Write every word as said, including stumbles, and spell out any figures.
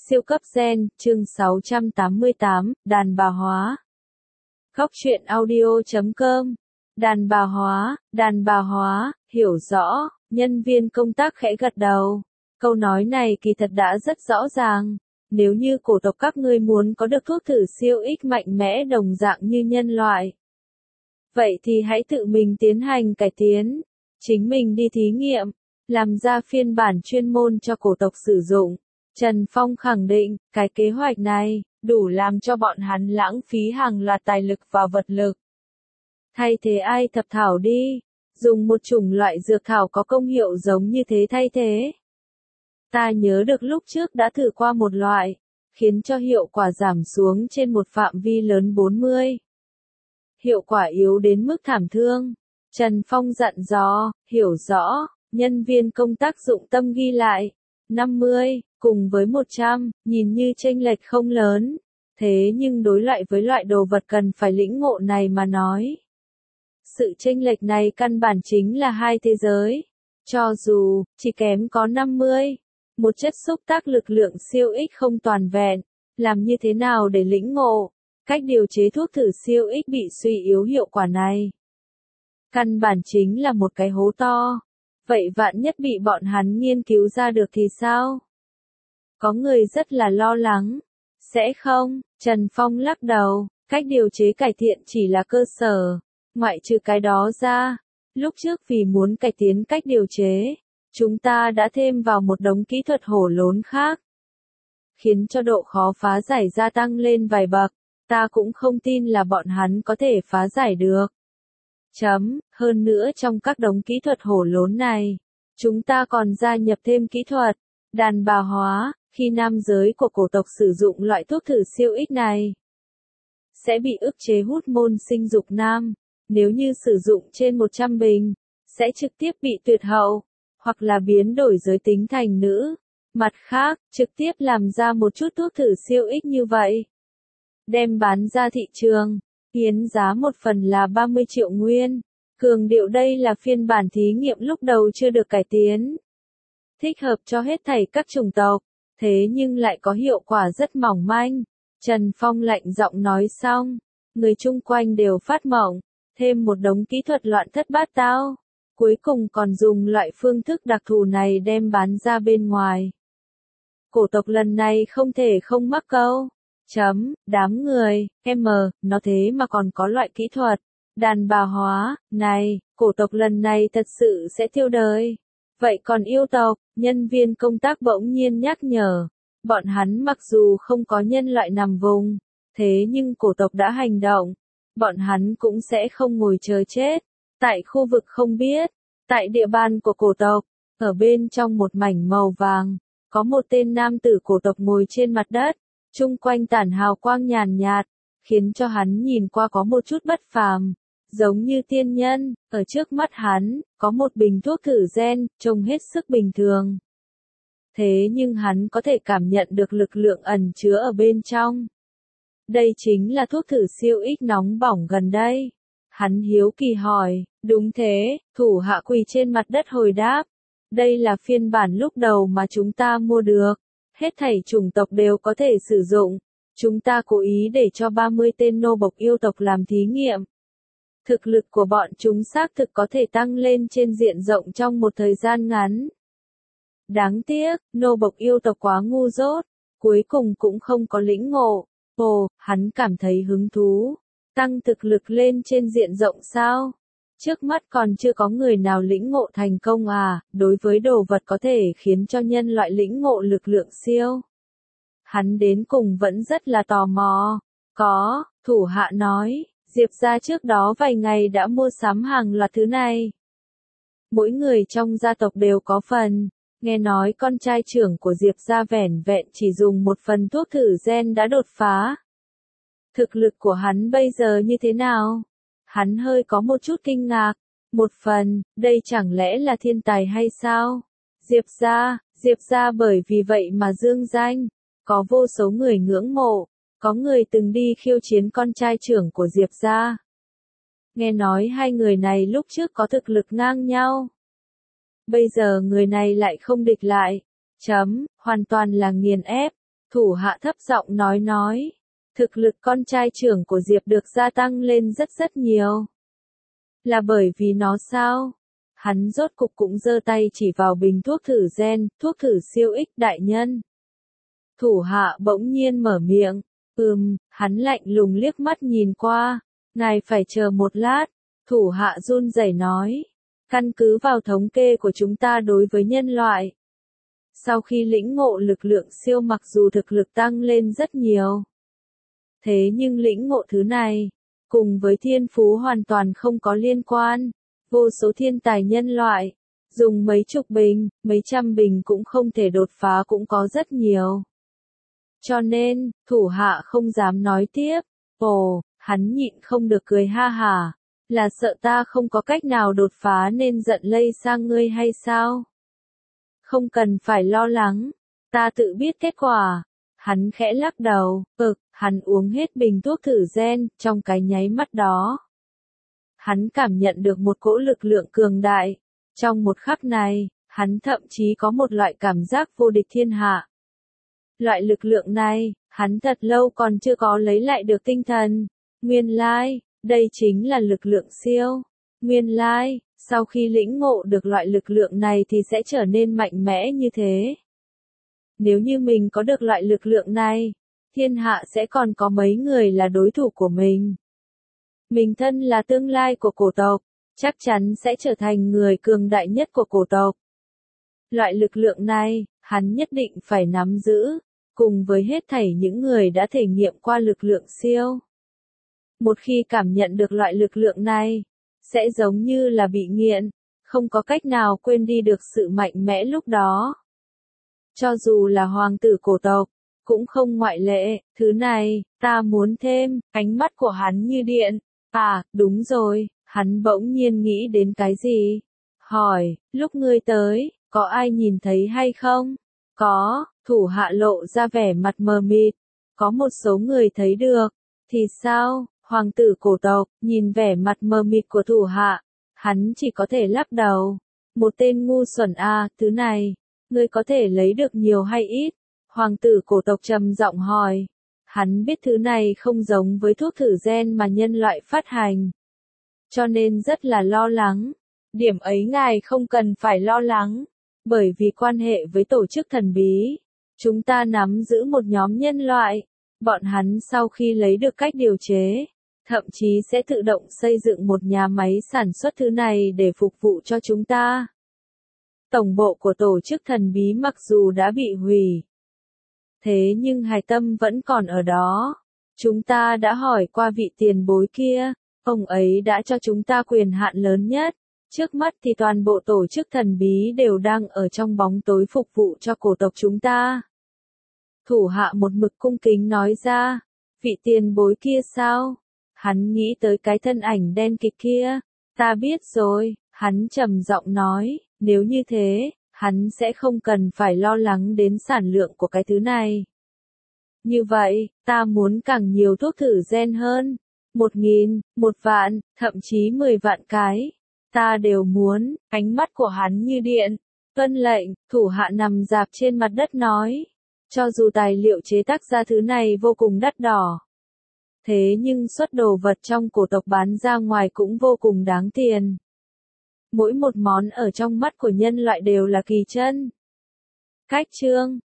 Siêu cấp gen, chương sáu trăm tám mươi tám, đàn bà hóa. Góc truyện audio chấm com. Đàn bà hóa, đàn bà hóa, hiểu rõ, nhân viên công tác khẽ gật đầu. Câu nói này kỳ thật đã rất rõ ràng. Nếu như cổ tộc các ngươi muốn có được thuốc thử siêu ích mạnh mẽ đồng dạng như nhân loại, vậy thì hãy tự mình tiến hành cải tiến, chính mình đi thí nghiệm, làm ra phiên bản chuyên môn cho cổ tộc sử dụng. Trần Phong khẳng định, cái kế hoạch này, đủ làm cho bọn hắn lãng phí hàng loạt tài lực và vật lực. Thay thế ai thập thảo đi, dùng một chủng loại dược thảo có công hiệu giống như thế thay thế. Ta nhớ được lúc trước đã thử qua một loại, khiến cho hiệu quả giảm xuống trên một phạm vi lớn bốn mươi. Hiệu quả yếu đến mức thảm thương. Trần Phong dặn dò, hiểu rõ, nhân viên công tác dụng tâm ghi lại. năm mươi, cùng với một trăm, nhìn như chênh lệch không lớn. Thế nhưng đối loại với loại đồ vật cần phải lĩnh ngộ này mà nói. Sự chênh lệch này căn bản chính là hai thế giới. Cho dù, chỉ kém có năm mươi, một chất xúc tác lực lượng siêu ích không toàn vẹn, làm như thế nào để lĩnh ngộ, cách điều chế thuốc thử siêu ích bị suy yếu hiệu quả này. Căn bản chính là một cái hố to. Vậy vạn nhất bị bọn hắn nghiên cứu ra được thì sao? Có người rất là lo lắng. Sẽ không, Trần Phong lắc đầu, cách điều chế cải thiện chỉ là cơ sở. Ngoại trừ cái đó ra, lúc trước vì muốn cải tiến cách điều chế, chúng ta đã thêm vào một đống kỹ thuật hổ lốn khác. Khiến cho độ khó phá giải gia tăng lên vài bậc, ta cũng không tin là bọn hắn có thể phá giải được. Chấm, hơn nữa trong các đống kỹ thuật hổ lốn này, chúng ta còn gia nhập thêm kỹ thuật, đàn bà hóa, khi nam giới của cổ tộc sử dụng loại thuốc thử siêu ích này, sẽ bị ức chế hút môn sinh dục nam, nếu như sử dụng trên một trăm bình, sẽ trực tiếp bị tuyệt hậu, hoặc là biến đổi giới tính thành nữ. Mặt khác, trực tiếp làm ra một chút thuốc thử siêu ích như vậy, đem bán ra thị trường. Hiến giá một phần là ba mươi triệu nguyên. Cường điệu đây là phiên bản thí nghiệm lúc đầu chưa được cải tiến. Thích hợp cho hết thảy các chủng tộc, thế nhưng lại có hiệu quả rất mỏng manh. Trần Phong lạnh giọng nói xong, người chung quanh đều phát mộng, thêm một đống kỹ thuật loạn thất bát tao. Cuối cùng còn dùng loại phương thức đặc thù này đem bán ra bên ngoài. Cổ tộc lần này không thể không mắc câu. Chấm, đám người, em, nó thế mà còn có loại kỹ thuật, đàn bà hóa, này, cổ tộc lần này thật sự sẽ tiêu đời. Vậy còn yêu tộc, nhân viên công tác bỗng nhiên nhắc nhở, bọn hắn mặc dù không có nhân loại nằm vùng, thế nhưng cổ tộc đã hành động, bọn hắn cũng sẽ không ngồi chờ chết. Tại khu vực không biết, tại địa bàn của cổ tộc, ở bên trong một mảnh màu vàng, có một tên nam tử cổ tộc ngồi trên mặt đất. Trung quanh tản hào quang nhàn nhạt, khiến cho hắn nhìn qua có một chút bất phàm, giống như tiên nhân. Ở trước mắt hắn, có một bình thuốc thử gen, trông hết sức bình thường. Thế nhưng hắn có thể cảm nhận được lực lượng ẩn chứa ở bên trong. Đây chính là thuốc thử siêu ích nóng bỏng gần đây. Hắn hiếu kỳ hỏi, đúng thế, thủ hạ quỳ trên mặt đất hồi đáp. Đây là phiên bản lúc đầu mà chúng ta mua được. Hết thảy chủng tộc đều có thể sử dụng. Chúng ta cố ý để cho ba mươi tên nô bộc yêu tộc làm thí nghiệm. Thực lực của bọn chúng xác thực có thể tăng lên trên diện rộng trong một thời gian ngắn. Đáng tiếc, nô bộc yêu tộc quá ngu dốt, cuối cùng cũng không có lĩnh ngộ. Ồ, hắn cảm thấy hứng thú. Tăng thực lực lên trên diện rộng sao? Trước mắt còn chưa có người nào lĩnh ngộ thành công à, đối với đồ vật có thể khiến cho nhân loại lĩnh ngộ lực lượng siêu. Hắn đến cùng vẫn rất là tò mò. Có, thủ hạ nói, Diệp gia trước đó vài ngày đã mua sắm hàng loạt thứ này. Mỗi người trong gia tộc đều có phần, nghe nói con trai trưởng của Diệp gia vẻn vẹn chỉ dùng một phần thuốc thử gen đã đột phá. Thực lực của hắn bây giờ như thế nào? Hắn hơi có một chút kinh ngạc. Một phần, đây chẳng lẽ là thiên tài hay sao? Diệp gia, Diệp gia bởi vì vậy mà dương danh. Có vô số người ngưỡng mộ. Có người từng đi khiêu chiến con trai trưởng của Diệp gia. Nghe nói hai người này lúc trước có thực lực ngang nhau. Bây giờ người này lại không địch lại. Chấm, hoàn toàn là nghiền ép. Thủ hạ thấp giọng nói nói. Thực lực con trai trưởng của Diệp được gia tăng lên rất rất nhiều. Là bởi vì nó sao? Hắn rốt cục cũng giơ tay chỉ vào bình thuốc thử gen, thuốc thử siêu ích đại nhân. Thủ hạ bỗng nhiên mở miệng. Ừm, hắn lạnh lùng liếc mắt nhìn qua. Ngài phải chờ một lát. Thủ hạ run rẩy nói. Căn cứ vào thống kê của chúng ta đối với nhân loại. Sau khi lĩnh ngộ lực lượng siêu mặc dù thực lực tăng lên rất nhiều. Thế nhưng lĩnh ngộ thứ này, cùng với thiên phú hoàn toàn không có liên quan. Vô số thiên tài nhân loại, dùng mấy chục bình, mấy trăm bình cũng không thể đột phá cũng có rất nhiều. Cho nên, thủ hạ không dám nói tiếp. Ồ, hắn nhịn không được cười ha hả. Là sợ ta không có cách nào đột phá nên giận lây sang ngươi hay sao? Không cần phải lo lắng. Ta tự biết kết quả. Hắn khẽ lắc đầu, ực, hắn uống hết bình thuốc thử gen, trong cái nháy mắt đó. Hắn cảm nhận được một cỗ lực lượng cường đại. Trong một khắc này, hắn thậm chí có một loại cảm giác vô địch thiên hạ. Loại lực lượng này, hắn thật lâu còn chưa có lấy lại được tinh thần. Nguyên lai, đây chính là lực lượng siêu. Nguyên lai, sau khi lĩnh ngộ được loại lực lượng này thì sẽ trở nên mạnh mẽ như thế. Nếu như mình có được loại lực lượng này, thiên hạ sẽ còn có mấy người là đối thủ của mình. Mình thân là tương lai của cổ tộc, chắc chắn sẽ trở thành người cường đại nhất của cổ tộc. Loại lực lượng này, hắn nhất định phải nắm giữ, cùng với hết thảy những người đã thể nghiệm qua lực lượng siêu. Một khi cảm nhận được loại lực lượng này, sẽ giống như là bị nghiện, không có cách nào quên đi được sự mạnh mẽ lúc đó. Cho dù là hoàng tử cổ tộc, cũng không ngoại lệ, thứ này, ta muốn thêm, ánh mắt của hắn như điện. À, đúng rồi, hắn bỗng nhiên nghĩ đến cái gì? Hỏi, lúc ngươi tới, có ai nhìn thấy hay không? Có, thủ hạ lộ ra vẻ mặt mờ mịt. Có một số người thấy được. Thì sao? Hoàng tử cổ tộc, nhìn vẻ mặt mờ mịt của thủ hạ. Hắn chỉ có thể lắc đầu. Một tên ngu xuẩn à, thứ này. Ngươi có thể lấy được nhiều hay ít? Hoàng tử cổ tộc trầm giọng hỏi. Hắn biết thứ này không giống với thuốc thử gen mà nhân loại phát hành. Cho nên rất là lo lắng. Điểm ấy ngài không cần phải lo lắng. Bởi vì quan hệ với tổ chức thần bí. Chúng ta nắm giữ một nhóm nhân loại. Bọn hắn sau khi lấy được cách điều chế, thậm chí sẽ tự động xây dựng một nhà máy sản xuất thứ này để phục vụ cho chúng ta. Tổng bộ của tổ chức thần bí mặc dù đã bị hủy. Thế nhưng hài tâm vẫn còn ở đó. Chúng ta đã hỏi qua vị tiền bối kia, ông ấy đã cho chúng ta quyền hạn lớn nhất. Trước mắt thì toàn bộ tổ chức thần bí đều đang ở trong bóng tối phục vụ cho cổ tộc chúng ta. Thủ hạ một mực cung kính nói ra, vị tiền bối kia sao? Hắn nghĩ tới cái thân ảnh đen kịt kia. Ta biết rồi, hắn trầm giọng nói, nếu như thế, hắn sẽ không cần phải lo lắng đến sản lượng của cái thứ này. Như vậy, ta muốn càng nhiều thuốc thử gen hơn. Một nghìn, một vạn, thậm chí mười vạn cái. Ta đều muốn, ánh mắt của hắn như điện. Tuân lệnh, thủ hạ nằm dạp trên mặt đất nói. Cho dù tài liệu chế tác ra thứ này vô cùng đắt đỏ. Thế nhưng xuất đồ vật trong cổ tộc bán ra ngoài cũng vô cùng đáng tiền. Mỗi một món ở trong mắt của nhân loại đều là kỳ chân. Cách chương